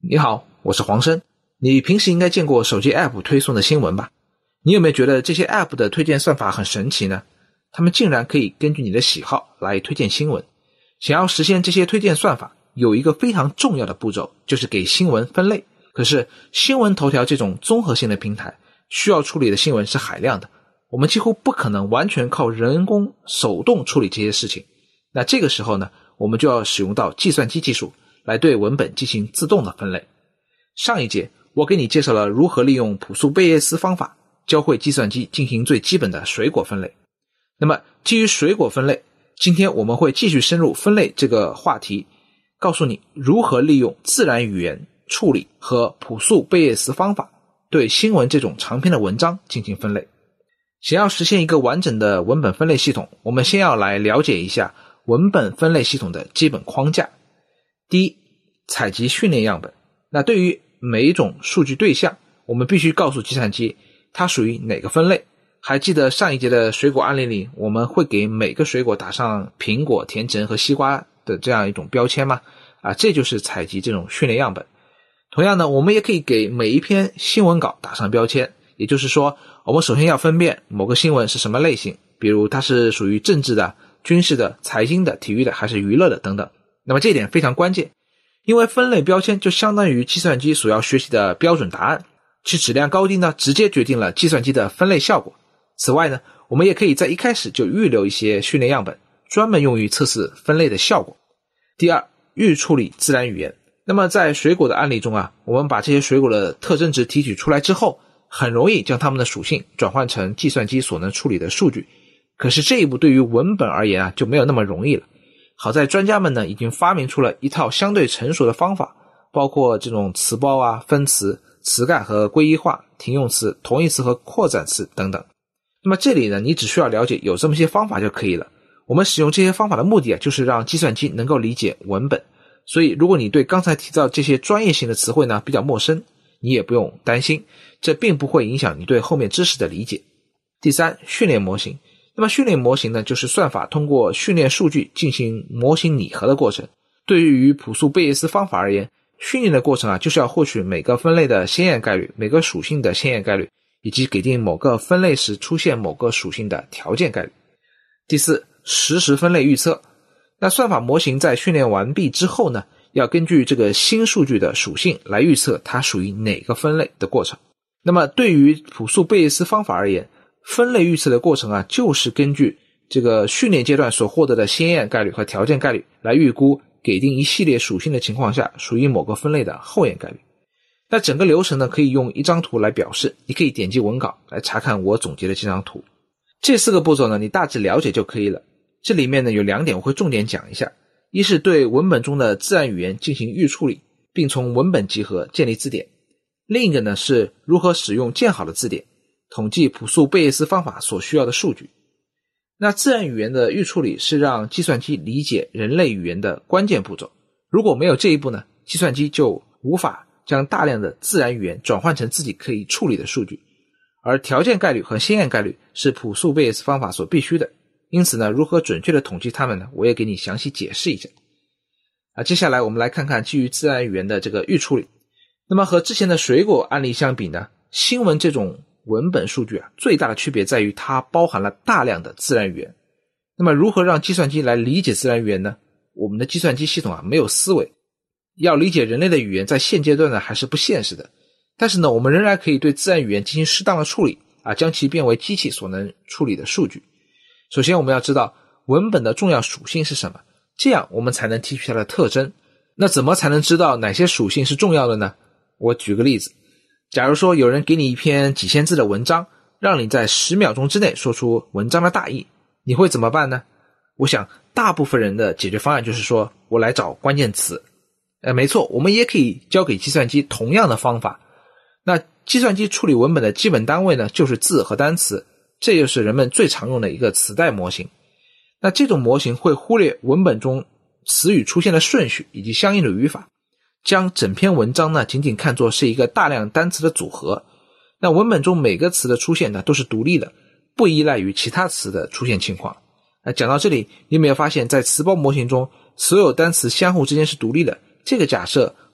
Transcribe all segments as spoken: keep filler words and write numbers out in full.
你好，我是黄生。你平时应该见过手机 App 推送的新闻吧？你有没有觉得这些 App 的推荐算法很神奇呢？他们竟然可以根据你的喜好来推荐新闻。想要实现这些推荐算法，有一个非常重要的步骤，就是给新闻分类。可是新闻头条这种综合性的平台，需要处理的新闻是海量的，我们几乎不可能完全靠人工手动处理这些事情。那这个时候呢，我们就要使用到计算机技术来对文本进行自动的分类。上一节我给你介绍了如何利用朴素贝叶斯方法教会计算机进行最基本的水果分类。那么基于水果分类，今天我们会继续深入分类这个话题，告诉你如何利用自然语言处理和朴素贝叶斯方法对新闻这种长篇的文章进行分类。想要实现一个完整的文本分类系统，我们先要来了解一下文本分类系统的基本框架。第一，采集训练样本。那对于每一种数据对象，我们必须告诉计算机它属于哪个分类。还记得上一节的水果案例里，我们会给每个水果打上苹果、甜橙和西瓜的这样一种标签吗？啊，这就是采集这种训练样本。同样呢，我们也可以给每一篇新闻稿打上标签，也就是说，我们首先要分辨某个新闻是什么类型，比如它是属于政治的、军事的、财经的、体育的还是娱乐的等等。那么这一点非常关键，因为分类标签就相当于计算机所要学习的标准答案，其质量高低呢，直接决定了计算机的分类效果。此外呢，我们也可以在一开始就预留一些训练样本，专门用于测试分类的效果。第二，预处理自然语言。那么在水果的案例中啊，我们把这些水果的特征值提取出来之后，很容易将它们的属性转换成计算机所能处理的数据。可是这一步对于文本而言啊，就没有那么容易了。好在专家们呢，已经发明出了一套相对成熟的方法，包括这种词包啊、分词、词干和归一化、停用词、同义词和扩展词等等。那么这里呢，你只需要了解有这么些方法就可以了。我们使用这些方法的目的啊，就是让计算机能够理解文本。所以如果你对刚才提到这些专业性的词汇呢比较陌生，你也不用担心，这并不会影响你对后面知识的理解。第三，训练模型。那么训练模型呢，就是算法通过训练数据进行模型拟合的过程。对于朴素贝叶斯方法而言，训练的过程啊，就是要获取每个分类的鲜艳概率、每个属性的鲜艳概率，以及给定某个分类时出现某个属性的条件概率。第四，实时分类预测。那算法模型在训练完毕之后呢，要根据这个新数据的属性来预测它属于哪个分类的过程。那么对于朴素贝叶斯方法而言，分类预测的过程啊，就是根据这个训练阶段所获得的鲜艳概率和条件概率来预估给定一系列属性的情况下属于某个分类的后验概率。那整个流程呢，可以用一张图来表示，你可以点击文稿来查看我总结的这张图。这四个步骤呢，你大致了解就可以了。这里面呢有两点我会重点讲一下，一是对文本中的自然语言进行预处理，并从文本集合建立字典；另一个呢是如何使用建好的字典统计朴素贝叶斯方法所需要的数据。那自然语言的预处理是让计算机理解人类语言的关键步骤，如果没有这一步呢，计算机就无法将大量的自然语言转换成自己可以处理的数据。而条件概率和鲜艳概率是朴素贝叶斯方法所必须的，因此呢，如何准确的统计它们呢，我也给你详细解释一下。啊，接下来我们来看看基于自然语言的这个预处理。那么和之前的水果案例相比呢，新闻这种文本数据啊，最大的区别在于它包含了大量的自然语言。那么如何让计算机来理解自然语言呢？我们的计算机系统啊没有思维，要理解人类的语言在现阶段呢还是不现实的。但是呢，我们仍然可以对自然语言进行适当的处理啊，将其变为机器所能处理的数据。首先我们要知道文本的重要属性是什么，这样我们才能提取它的特征。那怎么才能知道哪些属性是重要的呢？我举个例子，假如说有人给你一篇几千字的文章，让你在十秒钟之内说出文章的大意，你会怎么办呢？我想大部分人的解决方案就是说，我来找关键词。呃，没错，我们也可以交给计算机同样的方法。那计算机处理文本的基本单位呢，就是字和单词，这就是人们最常用的一个词代模型。那这种模型会忽略文本中词语出现的顺序以及相应的语法，将整篇文章呢仅仅看作是一个大量单词的组合。那文本中每个词的出现呢都是独立的，不依赖于其他词的出现情况。那讲到这里，你有没有发现在词包模型中所有单词相互之间是独立的，这个假设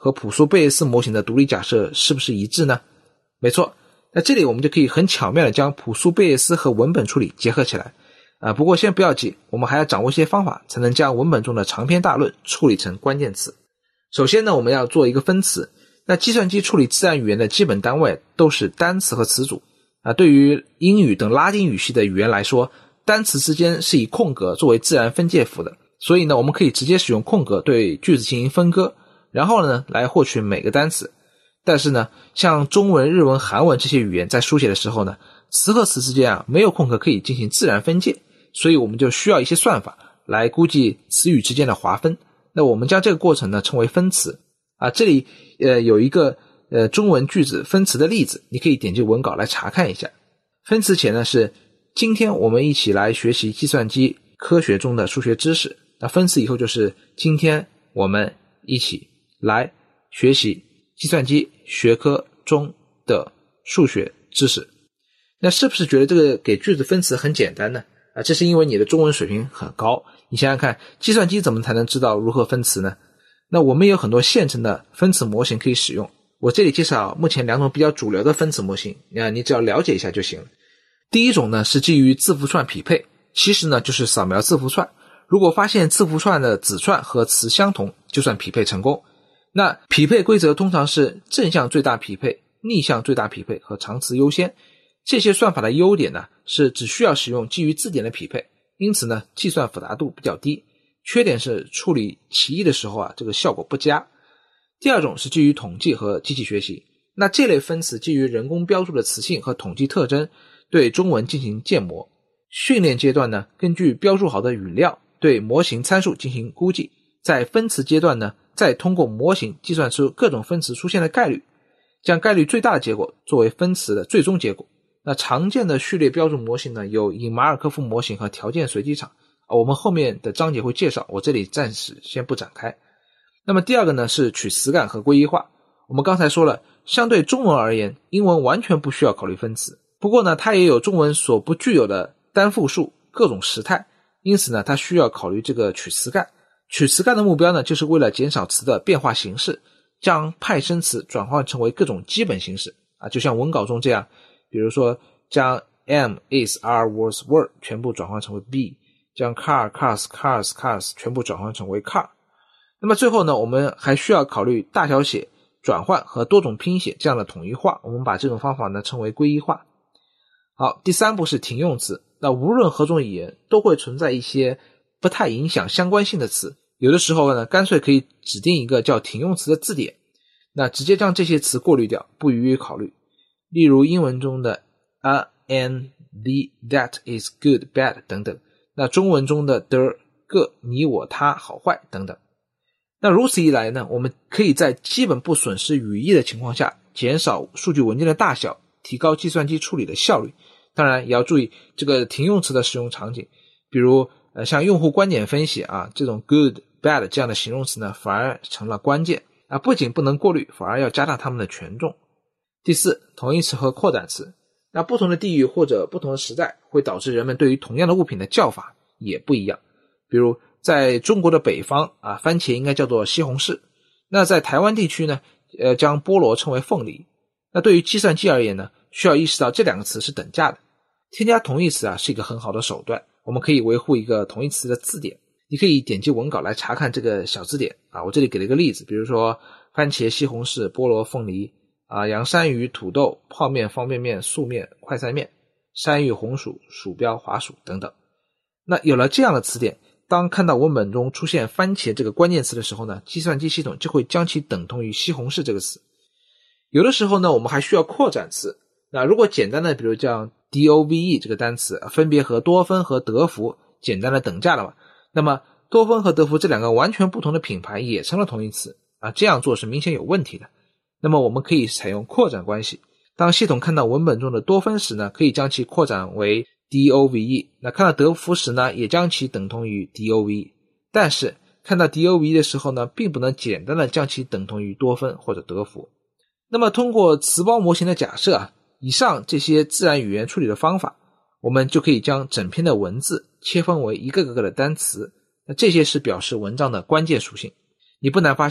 和朴素贝叶斯模型的独立假设是不是一致呢？没错，那这里我们就可以很巧妙地将朴素贝叶斯和文本处理结合起来。啊，不过先不要急，我们还要掌握一些方法，才能将文本中的长篇大论处理成关键词。首先呢，我们要做一个分词。那计算机处理自然语言的基本单位都是单词和词组。啊，对于英语等拉丁语系的语言来说，单词之间是以空格作为自然分界符的，所以呢，我们可以直接使用空格对句子进行分割，然后呢，来获取每个单词。但是呢，像中文、日文、韩文这些语言在书写的时候呢，词和词之间啊没有空格可以进行自然分界，所以我们就需要一些算法来估计词语之间的划分。那我们将这个过程呢称为分词。啊，这里呃有一个呃中文句子分词的例子，你可以点击文稿来查看一下。分词前呢是今天我们一起来学习计算机科学中的数学知识。那分词以后就是今天我们一起来学习计算机学科中的数学知识。那是不是觉得这个给句子分词很简单呢？啊，这是因为你的中文水平很高。你想想看，计算机怎么才能知道如何分词呢？那我们有很多现成的分词模型可以使用。我这里介绍目前两种比较主流的分词模型，那你只要了解一下就行了。第一种呢是基于字符串匹配，其实呢就是扫描字符串，如果发现字符串的子串和词相同，就算匹配成功。那匹配规则通常是正向最大匹配、逆向最大匹配和长词优先。这些算法的优点呢是只需要使用基于字典的匹配，因此呢计算复杂度比较低。缺点是处理歧义的时候啊这个效果不佳。第二种是基于统计和机器学习，那这类分词基于人工标注的词性和统计特征，对中文进行建模。训练阶段呢根据标注好的语料对模型参数进行估计，在分词阶段呢再通过模型计算出各种分词出现的概率，将概率最大的结果作为分词的最终结果。那常见的序列标注模型呢有以马尔科夫模型和条件随机场，我们后面的章节会介绍，我这里暂时先不展开。那么第二个呢是取词感和归一化。我们刚才说了，相对中文而言，英文完全不需要考虑分词，不过呢它也有中文所不具有的单复数、各种时态，因此呢它需要考虑这个取词感。取词感的目标呢就是为了减少词的变化形式，将派生词转换成为各种基本形式啊，就像文稿中这样，比如说将 am, is, are, was, were 全部转换成为 be， 将 car, cars, cars, cars 全部转换成为 car。 那么最后呢我们还需要考虑大小写、转换和多种拼写这样的统一化，我们把这种方法呢称为归一化。好，第三步是停用词。那无论何种语言都会存在一些不太影响相关性的词，有的时候呢干脆可以指定一个叫停用词的字典，那直接将这些词过滤掉，不予以考虑。例如英文中的 a, an, the, that, is, good, bad 等等，那中文中的的、个、你、我、他、好坏等等。那如此一来呢，我们可以在基本不损失语义的情况下减少数据文件的大小，提高计算机处理的效率。当然也要注意这个停用词的使用场景，比如呃像用户观点分析啊，这种 good, bad 这样的形容词呢反而成了关键啊，不仅不能过滤，反而要加大它们的权重。第四，同义词和扩展词。那不同的地域或者不同的时代会导致人们对于同样的物品的叫法也不一样。比如在中国的北方啊，番茄应该叫做西红柿，那在台湾地区呢呃，将菠萝称为凤梨。那对于计算机而言呢，需要意识到这两个词是等价的。添加同义词啊是一个很好的手段，我们可以维护一个同义词的字典。你可以点击文稿来查看这个小字典啊，我这里给了一个例子，比如说番茄、西红柿、菠萝、凤梨啊，洋山芋、土豆、泡面、方便面、素面、快餐面、山芋、红薯、鼠标、滑鼠等等。那有了这样的词典，当看到文本中出现番茄这个关键词的时候呢，计算机系统就会将其等同于西红柿这个词。有的时候呢我们还需要扩展词，那如果简单的比如像 dove 这个单词分别和多芬和德芙简单的等价了嘛，那么多芬和德芙这两个完全不同的品牌也成了同义词啊，这样做是明显有问题的。那么我们可以采用扩展关系，当系统看到文本中的多芬时呢，可以将其扩展为 dove， 那看到德芙时呢也将其等同于 dove， 但是看到 dove 的时候呢并不能简单的将其等同于多芬或者德芙。那么通过词包模型的假设啊，以上这些自然语言处理的方法，我们就可以将整篇的文字切分为一个个个的单词，那这些是表示文章的关键属性。你不难发现，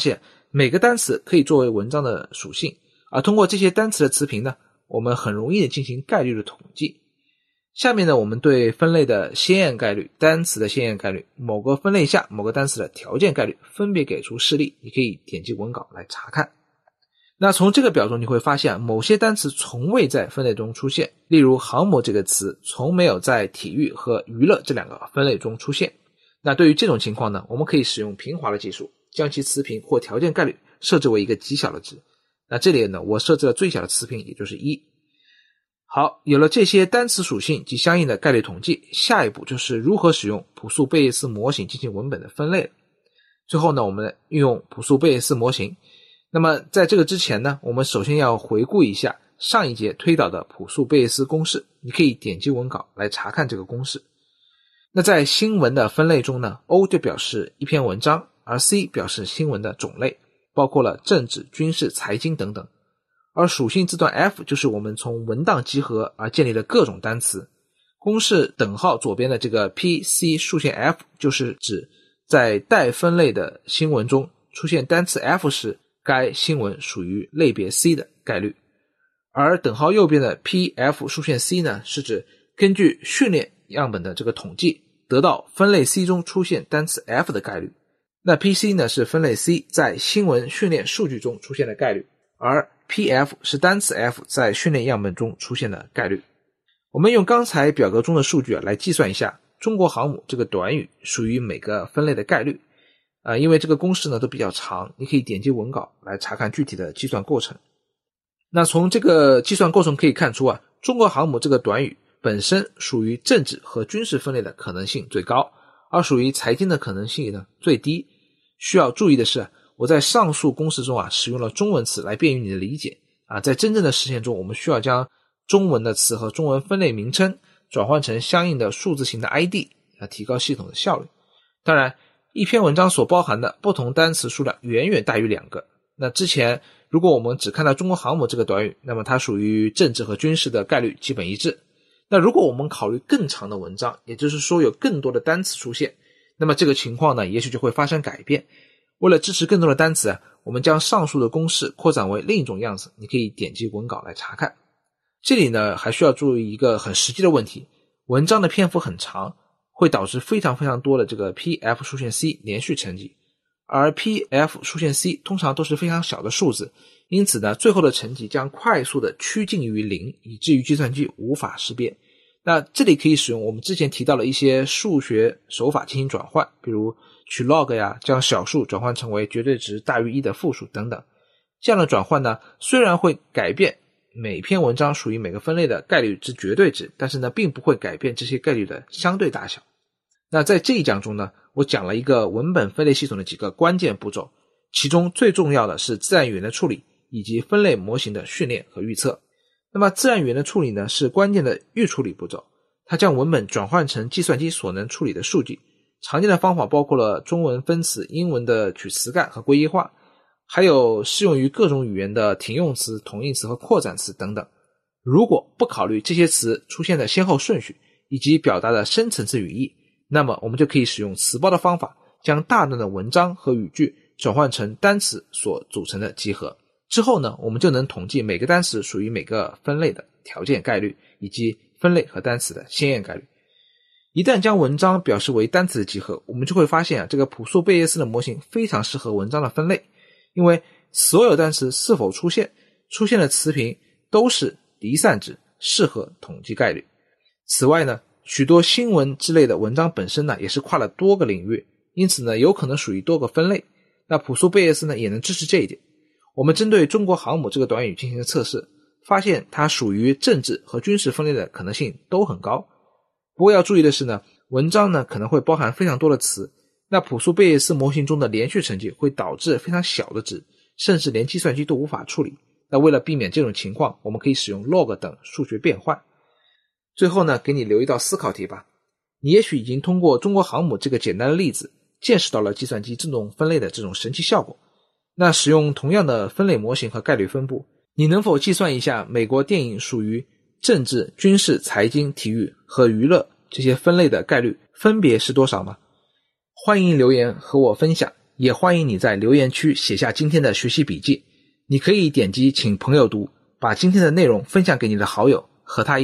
每个单词可以作为文章的属性，而通过这些单词的词频呢，我们很容易的进行概率的统计。下面呢，我们对分类的鲜艳概率、单词的鲜艳概率、某个分类下某个单词的条件概率分别给出示例，你可以点击文稿来查看。那从这个表中你会发现，某些单词从未在分类中出现，例如航母这个词从没有在体育和娱乐这两个分类中出现。那对于这种情况呢，我们可以使用平滑的技术，将其词频或条件概率设置为一个极小的值。那这里呢，我设置了最小的词频，也就是一。好，有了这些单词属性及相应的概率统计，下一步就是如何使用朴素贝叶斯模型进行文本的分类了。最后呢，我们运用朴素贝叶斯模型。那么在这个之前呢，我们首先要回顾一下上一节推导的朴素贝叶斯公式，你可以点击文稿来查看这个公式。那在新闻的分类中呢， O 就表示一篇文章，而 C 表示新闻的种类，包括了政治、军事、财经等等。而属性字段 F 就是我们从文档集合而建立的各种单词。公式等号左边的这个 P C 竖线 F 就是指在待分类的新闻中出现单词 F 时，该新闻属于类别 C 的概率。而等号右边的 P F 竖线 C 呢，是指根据训练样本的这个统计得到分类 C 中出现单词 F 的概率。那 P C 呢，是分类 C 在新闻训练数据中出现的概率，而 P F 是单词 F 在训练样本中出现的概率。我们用刚才表格中的数据啊来计算一下中国航母这个短语属于每个分类的概率。呃，因为这个公式呢都比较长，你可以点击文稿来查看具体的计算过程。那从这个计算过程可以看出啊，中国航母这个短语本身属于政治和军事分类的可能性最高，而属于财经的可能性呢最低。需要注意的是，我在上述公式中啊使用了中文词来便于你的理解啊，在真正的实现中，我们需要将中文的词和中文分类名称转换成相应的数字型的 I D 来提高系统的效率。当然，一篇文章所包含的不同单词数量远远大于两个。那之前如果我们只看到中国航母这个短语，那么它属于政治和军事的概率基本一致。那如果我们考虑更长的文章，也就是说有更多的单词出现，那么这个情况呢，也许就会发生改变。为了支持更多的单词啊，我们将上述的公式扩展为另一种样子，你可以点击文稿来查看。这里呢，还需要注意一个很实际的问题，文章的篇幅很长，会导致非常非常多的这个 P F 竖线 C 连续乘积，而 P F 竖线 C 通常都是非常小的数字，因此呢，最后的乘积将快速的趋近于零，以至于计算机无法识别。那这里可以使用我们之前提到的一些数学手法进行转换，比如取 log 呀，将小数转换成为绝对值大于一的负数等等。这样的转换呢，虽然会改变每篇文章属于每个分类的概率之绝对值，但是呢，并不会改变这些概率的相对大小。那在这一讲中呢，我讲了一个文本分类系统的几个关键步骤，其中最重要的是自然语言的处理以及分类模型的训练和预测。那么自然语言的处理呢，是关键的预处理步骤，它将文本转换成计算机所能处理的数据。常见的方法包括了中文分词、英文的取词干和归一化，还有适用于各种语言的停用词、同义词和扩展词等等。如果不考虑这些词出现的先后顺序以及表达的深层次语义，那么我们就可以使用词包的方法，将大量的文章和语句转换成单词所组成的集合。之后呢，我们就能统计每个单词属于每个分类的条件概率，以及分类和单词的鲜艳概率。一旦将文章表示为单词的集合，我们就会发现啊，这个朴素贝叶斯的模型非常适合文章的分类，因为所有单词是否出现，出现的词频都是离散值，适合统计概率。此外呢，许多新闻之类的文章本身呢，也是跨了多个领域，因此呢，有可能属于多个分类。那朴素贝叶斯呢，也能支持这一点。我们针对中国航母这个短语进行了测试，发现它属于政治和军事分类的可能性都很高。不过要注意的是呢，文章呢可能会包含非常多的词，那朴素贝叶斯模型中的连续乘积会导致非常小的值，甚至连计算机都无法处理。那为了避免这种情况，我们可以使用 log 等数学变换。最后呢，给你留一道思考题吧。你也许已经通过中国航母这个简单的例子，见识到了计算机自动分类的这种神奇效果。那使用同样的分类模型和概率分布，你能否计算一下美国电影属于政治、军事、财经、体育和娱乐这些分类的概率分别是多少吗？欢迎留言和我分享， 也欢迎你在留言区写下今天的学习笔记。你可以点击请朋友读，把今天的内容分享给你的好友，和他一